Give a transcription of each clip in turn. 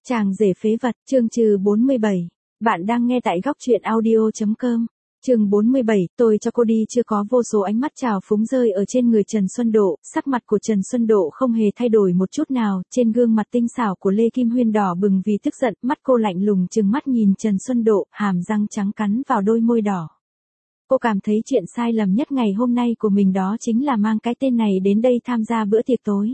Chàng rể phế vật, chương trừ 47. Bạn đang nghe tại góc truyện audio.com. Chương 47, tôi cho cô đi chưa có vô số ánh mắt trào phúng rơi ở trên người Trần Xuân Độ, sắc mặt của Trần Xuân Độ không hề thay đổi một chút nào, trên gương mặt tinh xảo của Lê Kim Huyên đỏ bừng vì tức giận, mắt cô lạnh lùng trừng mắt nhìn Trần Xuân Độ, hàm răng trắng cắn vào đôi môi đỏ. Cô cảm thấy chuyện sai lầm nhất ngày hôm nay của mình đó chính là mang cái tên này đến đây tham gia bữa tiệc tối.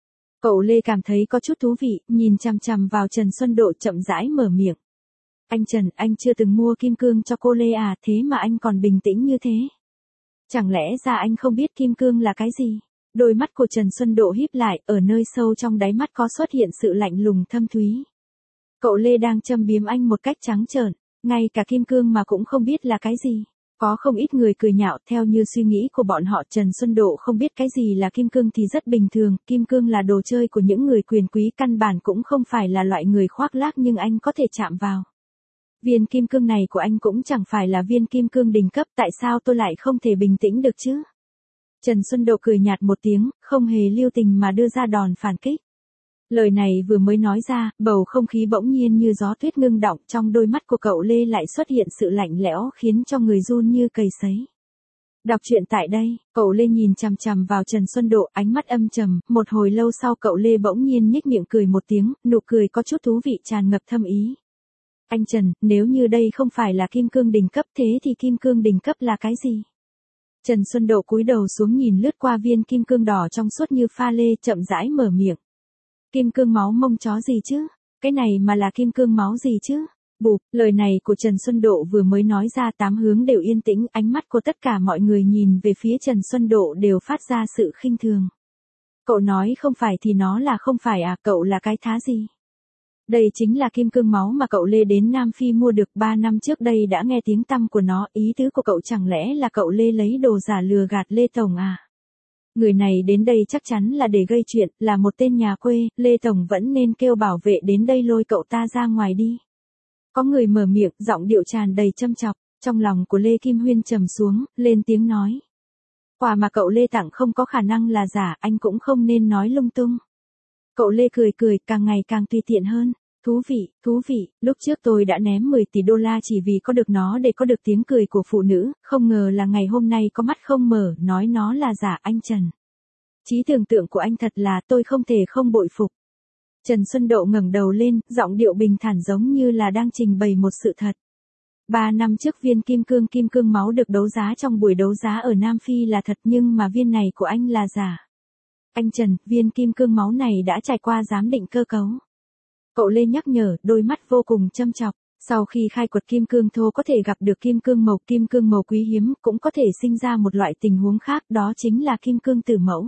Cậu Lê cảm thấy có chút thú vị, nhìn chằm chằm vào Trần Xuân Độ chậm rãi mở miệng. Anh Trần, anh chưa từng mua kim cương cho cô Lê à, thế mà anh còn bình tĩnh như thế. Chẳng lẽ ra anh không biết kim cương là cái gì? Đôi mắt của Trần Xuân Độ híp lại, ở nơi sâu trong đáy mắt có xuất hiện sự lạnh lùng thâm thúy. Cậu Lê đang châm biếm anh một cách trắng trợn, ngay cả kim cương mà cũng không biết là cái gì. Có không ít người cười nhạo, theo như suy nghĩ của bọn họ Trần Xuân Độ không biết cái gì là kim cương thì rất bình thường, kim cương là đồ chơi của những người quyền quý, căn bản cũng không phải là loại người khoác lác nhưng anh có thể chạm vào. Viên kim cương này của anh cũng chẳng phải là viên kim cương đỉnh cấp, tại sao tôi lại không thể bình tĩnh được chứ? Trần Xuân Độ cười nhạt một tiếng, không hề lưu tình mà đưa ra đòn phản kích. Lời này vừa mới nói ra, bầu không khí bỗng nhiên như gió tuyết ngưng đọng, trong đôi mắt của cậu Lê lại xuất hiện sự lạnh lẽo khiến cho người run như cầy sấy. Đọc truyện tại đây, cậu Lê nhìn chằm chằm vào Trần Xuân Độ, ánh mắt âm trầm, một hồi lâu sau cậu Lê bỗng nhiên nhếch miệng cười một tiếng, nụ cười có chút thú vị tràn ngập thâm ý. Anh Trần, nếu như đây không phải là kim cương đỉnh cấp thế thì kim cương đỉnh cấp là cái gì? Trần Xuân Độ cúi đầu xuống nhìn lướt qua viên kim cương đỏ trong suốt như pha lê, chậm rãi mở miệng. Kim cương máu mông chó gì chứ? Cái này mà là kim cương máu gì chứ? Bụp, lời này của Trần Xuân Độ vừa mới nói ra, tám hướng đều yên tĩnh, ánh mắt của tất cả mọi người nhìn về phía Trần Xuân Độ đều phát ra sự khinh thường. Cậu nói không phải thì nó là không phải à, cậu là cái thá gì? Đây chính là kim cương máu mà cậu Lê đến Nam Phi mua được 3 năm trước đây, đã nghe tiếng tăm của nó, ý tứ của cậu chẳng lẽ là cậu Lê lấy đồ giả lừa gạt Lê Tổng à? Người này đến đây chắc chắn là để gây chuyện, là một tên nhà quê, Lê Tổng vẫn nên kêu bảo vệ đến đây lôi cậu ta ra ngoài đi. Có người mở miệng, giọng điệu tràn đầy châm chọc, trong lòng của Lê Kim Huyên trầm xuống, lên tiếng nói. Quà mà cậu Lê tặng không có khả năng là giả, anh cũng không nên nói lung tung. Cậu Lê cười cười, càng ngày càng tùy tiện hơn. Thú vị, lúc trước tôi đã ném 10 tỷ đô la chỉ vì có được nó để có được tiếng cười của phụ nữ, không ngờ là ngày hôm nay có mắt không mở, nói nó là giả. Anh Trần. Trí tưởng tượng của anh thật là, tôi không thể không bội phục. Trần Xuân Độ ngẩng đầu lên, giọng điệu bình thản giống như là đang trình bày một sự thật. 3 năm trước viên kim cương máu được đấu giá trong buổi đấu giá ở Nam Phi là thật, nhưng mà viên này của anh là giả. Anh Trần, viên kim cương máu này đã trải qua giám định cơ cấu. Cậu Lê nhắc nhở, đôi mắt vô cùng châm chọc. Sau khi khai quật kim cương thô có thể gặp được kim cương màu quý hiếm, cũng có thể sinh ra một loại tình huống khác, đó chính là kim cương tử mẫu.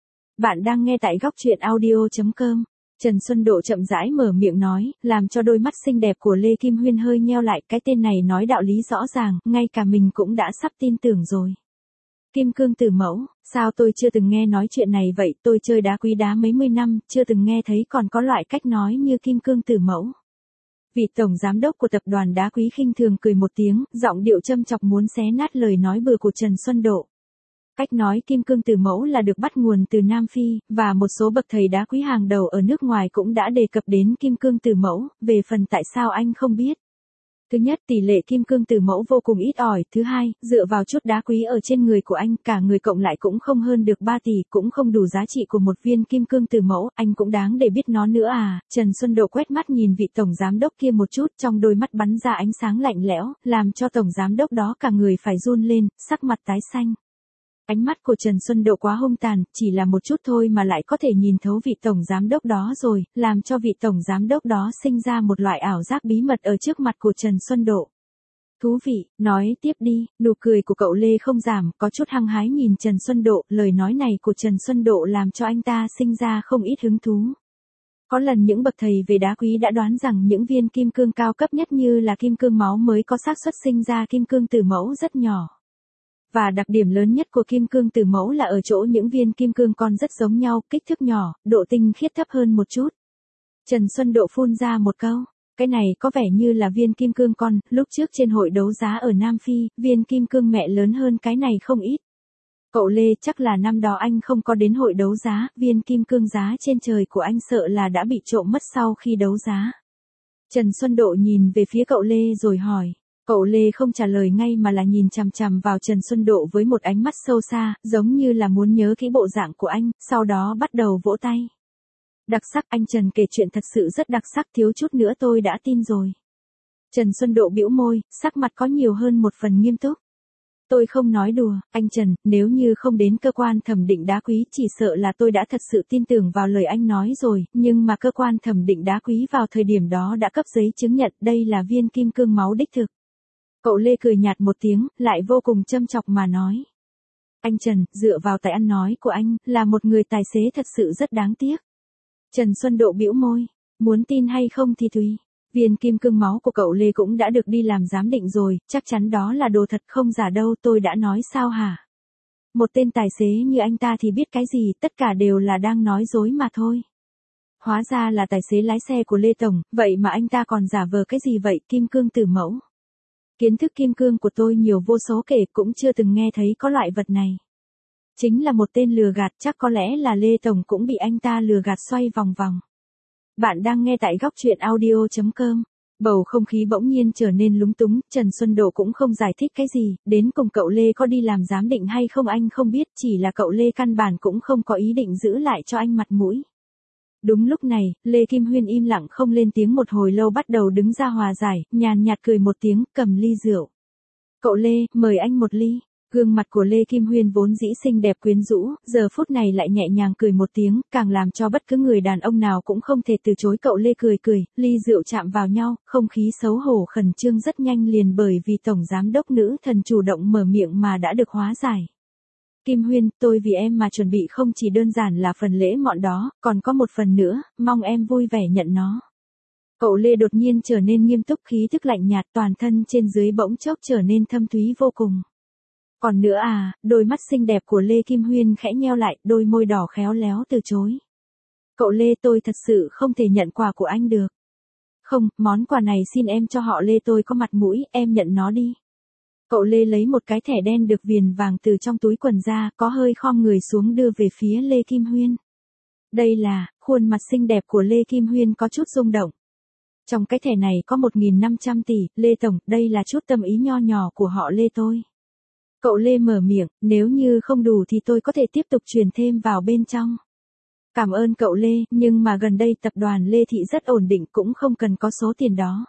Bạn đang nghe tại góc truyện audio.com. Trần Xuân Độ chậm rãi mở miệng nói, làm cho đôi mắt xinh đẹp của Lê Kim Huyên hơi nheo lại, cái tên này nói đạo lý rõ ràng, ngay cả mình cũng đã sắp tin tưởng rồi. Kim cương tử mẫu, sao tôi chưa từng nghe nói chuyện này vậy, tôi chơi đá quý đá mấy mươi năm, chưa từng nghe thấy còn có loại cách nói như kim cương tử mẫu. Vị tổng giám đốc của tập đoàn đá quý khinh thường cười một tiếng, giọng điệu châm chọc muốn xé nát lời nói bừa của Trần Xuân Độ. Cách nói kim cương tử mẫu là được bắt nguồn từ Nam Phi, và một số bậc thầy đá quý hàng đầu ở nước ngoài cũng đã đề cập đến kim cương tử mẫu, về phần tại sao anh không biết. Thứ nhất, tỷ lệ kim cương tử mẫu vô cùng ít ỏi. Thứ hai, dựa vào chút đá quý ở trên người của anh, cả người cộng lại cũng không hơn được 3 tỷ, cũng không đủ giá trị của một viên kim cương tử mẫu, anh cũng đáng để biết nó nữa à. Trần Xuân Độ quét mắt nhìn vị tổng giám đốc kia một chút, trong đôi mắt bắn ra ánh sáng lạnh lẽo, làm cho tổng giám đốc đó cả người phải run lên, sắc mặt tái xanh. Ánh mắt của Trần Xuân Độ quá hung tàn, chỉ là một chút thôi mà lại có thể nhìn thấu vị tổng giám đốc đó rồi, làm cho vị tổng giám đốc đó sinh ra một loại ảo giác bí mật ở trước mặt của Trần Xuân Độ. Thú vị, nói tiếp đi, nụ cười của cậu Lê không giảm, có chút hăng hái nhìn Trần Xuân Độ, lời nói này của Trần Xuân Độ làm cho anh ta sinh ra không ít hứng thú. Có lần những bậc thầy về đá quý đã đoán rằng những viên kim cương cao cấp nhất như là kim cương máu mới có xác suất sinh ra kim cương tử mẫu rất nhỏ. Và đặc điểm lớn nhất của kim cương tử mẫu là ở chỗ những viên kim cương con rất giống nhau, kích thước nhỏ, độ tinh khiết thấp hơn một chút. Trần Xuân Độ phun ra một câu, cái này có vẻ như là viên kim cương con, lúc trước trên hội đấu giá ở Nam Phi, viên kim cương mẹ lớn hơn cái này không ít. Cậu Lê, chắc là năm đó anh không có đến hội đấu giá, viên kim cương giá trên trời của anh sợ là đã bị trộm mất sau khi đấu giá. Trần Xuân Độ nhìn về phía cậu Lê rồi hỏi. Cậu Lê không trả lời ngay mà là nhìn chằm chằm vào Trần Xuân Độ với một ánh mắt sâu xa, giống như là muốn nhớ kỹ bộ dạng của anh, sau đó bắt đầu vỗ tay. Đặc sắc, anh Trần kể chuyện thật sự rất đặc sắc, thiếu chút nữa tôi đã tin rồi. Trần Xuân Độ bĩu môi, sắc mặt có nhiều hơn một phần nghiêm túc. Tôi không nói đùa, anh Trần, nếu như không đến cơ quan thẩm định đá quý chỉ sợ là tôi đã thật sự tin tưởng vào lời anh nói rồi, nhưng mà cơ quan thẩm định đá quý vào thời điểm đó đã cấp giấy chứng nhận đây là viên kim cương máu đích thực. Cậu Lê cười nhạt một tiếng, lại vô cùng châm chọc mà nói. Anh Trần, dựa vào tài ăn nói của anh, là một người tài xế thật sự rất đáng tiếc. Trần Xuân Độ bĩu môi, muốn tin hay không thì tùy. Viên kim cương máu của cậu Lê cũng đã được đi làm giám định rồi, chắc chắn đó là đồ thật không giả đâu, tôi đã nói sao hả? Một tên tài xế như anh ta thì biết cái gì, tất cả đều là đang nói dối mà thôi. Hóa ra là tài xế lái xe của Lê Tổng, vậy mà anh ta còn giả vờ cái gì vậy, kim cương tử mẫu? Kiến thức kim cương của tôi nhiều vô số kể, cũng chưa từng nghe thấy có loại vật này. Chính là một tên lừa gạt, chắc có lẽ là Lê Tổng cũng bị anh ta lừa gạt xoay vòng vòng. Bạn đang nghe tại góc truyện audio.com. Bầu không khí bỗng nhiên trở nên lúng túng, Trần Xuân Độ cũng không giải thích cái gì, đến cùng cậu Lê có đi làm giám định hay không anh không biết, chỉ là cậu Lê căn bản cũng không có ý định giữ lại cho anh mặt mũi. Đúng lúc này, Lê Kim Huyên im lặng không lên tiếng một hồi lâu bắt đầu đứng ra hòa giải, nhàn nhạt cười một tiếng, cầm ly rượu. Cậu Lê, mời anh một ly. Gương mặt của Lê Kim Huyên vốn dĩ xinh đẹp quyến rũ, giờ phút này lại nhẹ nhàng cười một tiếng, càng làm cho bất cứ người đàn ông nào cũng không thể từ chối. Cậu Lê cười cười, ly rượu chạm vào nhau, không khí xấu hổ khẩn trương rất nhanh liền bởi vì tổng giám đốc nữ thần chủ động mở miệng mà đã được hóa giải. Kim Huyên, tôi vì em mà chuẩn bị không chỉ đơn giản là phần lễ mọn đó, còn có một phần nữa, mong em vui vẻ nhận nó. Cậu Lê đột nhiên trở nên nghiêm túc, khí thức lạnh nhạt, toàn thân trên dưới bỗng chốc trở nên thâm thúy vô cùng. Còn nữa à, đôi mắt xinh đẹp của Lê Kim Huyên khẽ nheo lại, đôi môi đỏ khéo léo từ chối. Cậu Lê, tôi thật sự không thể nhận quà của anh được. Không, món quà này xin em cho họ Lê, tôi có mặt mũi, em nhận nó đi. Cậu Lê lấy một cái thẻ đen được viền vàng từ trong túi quần ra, có hơi khom người xuống đưa về phía Lê Kim Huyên. Đây là, khuôn mặt xinh đẹp của Lê Kim Huyên có chút rung động. Trong cái thẻ này có 1.500 tỷ, Lê Tổng, đây là chút tâm ý nho nhỏ của họ Lê tôi. Cậu Lê mở miệng, nếu như không đủ thì tôi có thể tiếp tục truyền thêm vào bên trong. Cảm ơn cậu Lê, nhưng mà gần đây tập đoàn Lê Thị rất ổn định, cũng không cần có số tiền đó.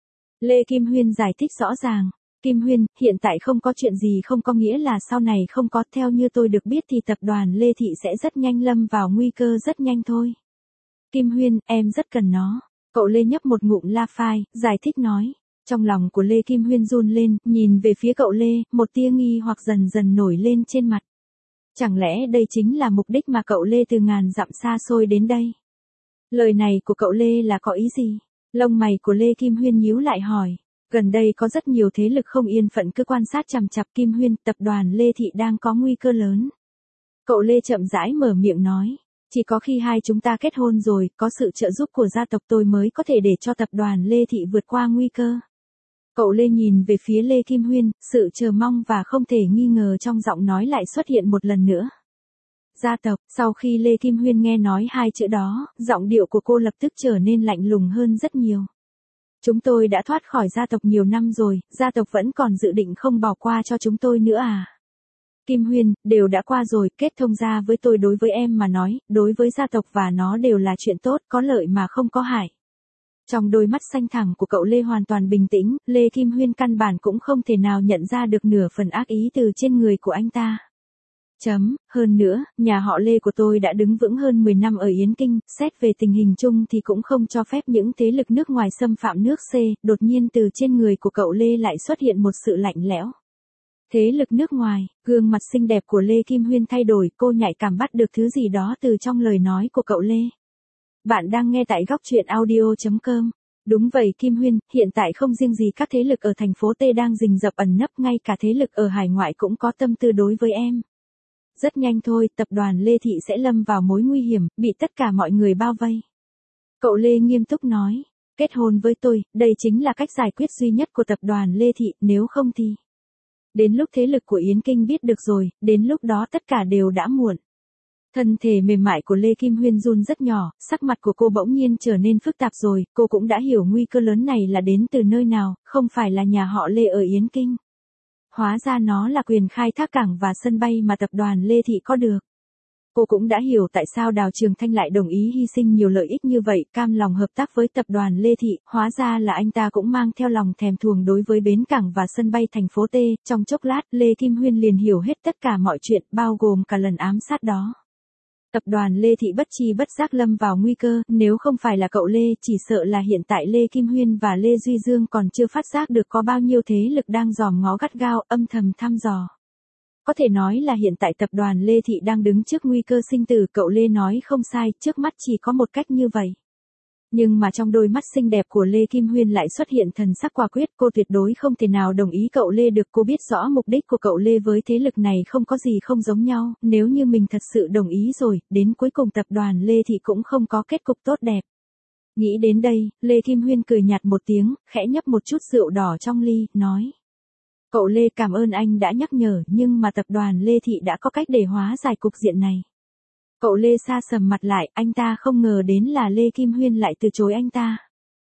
Lê Kim Huyên giải thích rõ ràng. Kim Huyên, hiện tại không có chuyện gì không có nghĩa là sau này không có, theo như tôi được biết thì tập đoàn Lê Thị sẽ rất nhanh lâm vào nguy cơ rất nhanh thôi. Kim Huyên, em rất cần nó. Cậu Lê nhấp một ngụm la phai, giải thích nói. Trong lòng của Lê Kim Huyên run lên, nhìn về phía cậu Lê, một tia nghi hoặc dần dần nổi lên trên mặt. Chẳng lẽ đây chính là mục đích mà cậu Lê từ ngàn dặm xa xôi đến đây? Lời này của cậu Lê là có ý gì? Lông mày của Lê Kim Huyên nhíu lại hỏi. Gần đây có rất nhiều thế lực không yên phận cứ quan sát chằm chằm Kim Huyên, tập đoàn Lê Thị đang có nguy cơ lớn. Cậu Lê chậm rãi mở miệng nói. Chỉ có khi hai chúng ta kết hôn rồi, có sự trợ giúp của gia tộc tôi mới có thể để cho tập đoàn Lê Thị vượt qua nguy cơ. Cậu Lê nhìn về phía Lê Kim Huyên, sự chờ mong và không thể nghi ngờ trong giọng nói lại xuất hiện một lần nữa. Gia tộc, sau khi Lê Kim Huyên nghe nói hai chữ đó, giọng điệu của cô lập tức trở nên lạnh lùng hơn rất nhiều. Chúng tôi đã thoát khỏi gia tộc nhiều năm rồi, gia tộc vẫn còn dự định không bỏ qua cho chúng tôi nữa à? Kim Huyên, đều đã qua rồi, kết thông gia với tôi đối với em mà nói, đối với gia tộc và nó đều là chuyện tốt, có lợi mà không có hại. Trong đôi mắt xanh thẳm của cậu Lê hoàn toàn bình tĩnh, Lê Kim Huyên căn bản cũng không thể nào nhận ra được nửa phần ác ý từ trên người của anh ta. Hơn nữa, nhà họ Lê của tôi đã đứng vững hơn 10 năm ở Yến Kinh, xét về tình hình chung thì cũng không cho phép những thế lực nước ngoài xâm phạm nước C, đột nhiên từ trên người của cậu Lê lại xuất hiện một sự lạnh lẽo. Thế lực nước ngoài, gương mặt xinh đẹp của Lê Kim Huyên thay đổi, cô nhạy cảm bắt được thứ gì đó từ trong lời nói của cậu Lê. Bạn đang nghe tại góc truyện audio.com. Đúng vậy Kim Huyên, hiện tại không riêng gì các thế lực ở thành phố T đang rình rập ẩn nấp, ngay cả thế lực ở hải ngoại cũng có tâm tư đối với em. Rất nhanh thôi, tập đoàn Lê Thị sẽ lâm vào mối nguy hiểm, bị tất cả mọi người bao vây. Cậu Lê nghiêm túc nói, kết hôn với tôi, đây chính là cách giải quyết duy nhất của tập đoàn Lê Thị, nếu không thì... Đến lúc thế lực của Yến Kinh biết được rồi, đến lúc đó tất cả đều đã muộn. Thân thể mềm mại của Lê Kim Huyên run rất nhỏ, sắc mặt của cô bỗng nhiên trở nên phức tạp rồi, cô cũng đã hiểu nguy cơ lớn này là đến từ nơi nào, không phải là nhà họ Lê ở Yến Kinh. Hóa ra nó là quyền khai thác cảng và sân bay mà tập đoàn Lê Thị có được. Cô cũng đã hiểu tại sao Đào Trường Thanh lại đồng ý hy sinh nhiều lợi ích như vậy, cam lòng hợp tác với tập đoàn Lê Thị, hóa ra là anh ta cũng mang theo lòng thèm thuồng đối với bến cảng và sân bay thành phố T, trong chốc lát Lê Kim Huyên liền hiểu hết tất cả mọi chuyện, bao gồm cả lần ám sát đó. Tập đoàn Lê Thị bất chi bất giác lâm vào nguy cơ, nếu không phải là cậu Lê, chỉ sợ là hiện tại Lê Kim Huyên và Lê Duy Dương còn chưa phát giác được có bao nhiêu thế lực đang dòm ngó gắt gao, âm thầm thăm dò. Có thể nói là hiện tại tập đoàn Lê Thị đang đứng trước nguy cơ sinh tử, cậu Lê nói không sai, trước mắt chỉ có một cách như vậy. Nhưng mà trong đôi mắt xinh đẹp của Lê Kim Huyên lại xuất hiện thần sắc quả quyết, cô tuyệt đối không thể nào đồng ý cậu Lê được, cô biết rõ mục đích của cậu Lê với thế lực này không có gì không giống nhau, nếu như mình thật sự đồng ý rồi, đến cuối cùng tập đoàn Lê Thị cũng không có kết cục tốt đẹp. Nghĩ đến đây, Lê Kim Huyên cười nhạt một tiếng, khẽ nhấp một chút rượu đỏ trong ly, nói. Cậu Lê cảm ơn anh đã nhắc nhở, nhưng mà tập đoàn Lê Thị đã có cách để hóa giải cục diện này. Cậu Lê sa sầm mặt lại, anh ta không ngờ đến là Lê Kim Huyên lại từ chối anh ta.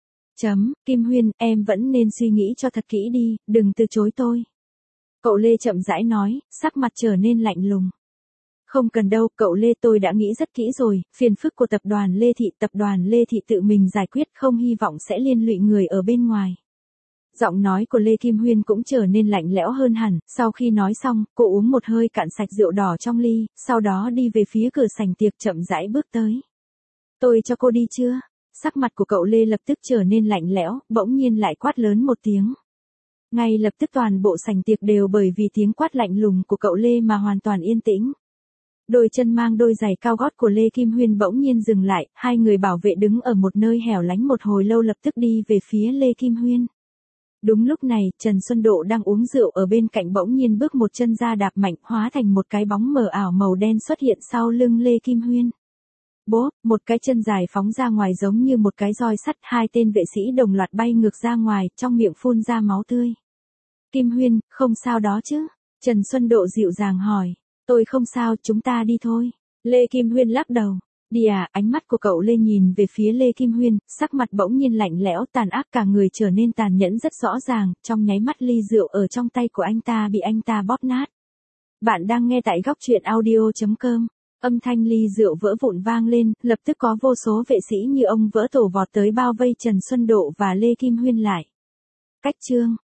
Kim Huyên, em vẫn nên suy nghĩ cho thật kỹ đi, đừng từ chối tôi. Cậu Lê chậm rãi nói, sắc mặt trở nên lạnh lùng. Không cần đâu, cậu Lê, tôi đã nghĩ rất kỹ rồi, phiền phức của tập đoàn Lê Thị tự mình giải quyết, không hy vọng sẽ liên lụy người ở bên ngoài. Giọng nói của Lê Kim Huyên cũng trở nên lạnh lẽo hơn hẳn, sau khi nói xong, cô uống một hơi cạn sạch rượu đỏ trong ly, sau đó đi về phía cửa sảnh tiệc chậm rãi bước tới. Tôi cho cô đi chưa? Sắc mặt của cậu Lê lập tức trở nên lạnh lẽo, bỗng nhiên lại quát lớn một tiếng. Ngay lập tức toàn bộ sảnh tiệc đều bởi vì tiếng quát lạnh lùng của cậu Lê mà hoàn toàn yên tĩnh. Đôi chân mang đôi giày cao gót của Lê Kim Huyên bỗng nhiên dừng lại, hai người bảo vệ đứng ở một nơi hẻo lánh một hồi lâu lập tức đi về phía Lê Kim Huyên. Đúng lúc này, Trần Xuân Độ đang uống rượu ở bên cạnh bỗng nhiên bước một chân ra đạp mạnh, hóa thành một cái bóng mờ ảo màu đen xuất hiện sau lưng Lê Kim Huyên. Bố, một cái chân dài phóng ra ngoài giống như một cái roi sắt, hai tên vệ sĩ đồng loạt bay ngược ra ngoài, trong miệng phun ra máu tươi. Kim Huyên, không sao đó chứ? Trần Xuân Độ dịu dàng hỏi. Tôi không sao, chúng ta đi thôi. Lê Kim Huyên lắc đầu. Đi à, ánh mắt của cậu Lê nhìn về phía Lê Kim Huyên, sắc mặt bỗng nhiên lạnh lẽo, tàn ác, cả người trở nên tàn nhẫn rất rõ ràng, trong nháy mắt ly rượu ở trong tay của anh ta bị anh ta bóp nát. Bạn đang nghe tại góc truyện audio.com. Âm thanh ly rượu vỡ vụn vang lên, lập tức có vô số vệ sĩ như ông vỡ tổ vọt tới bao vây Trần Xuân Độ và Lê Kim Huyên lại. Cách chương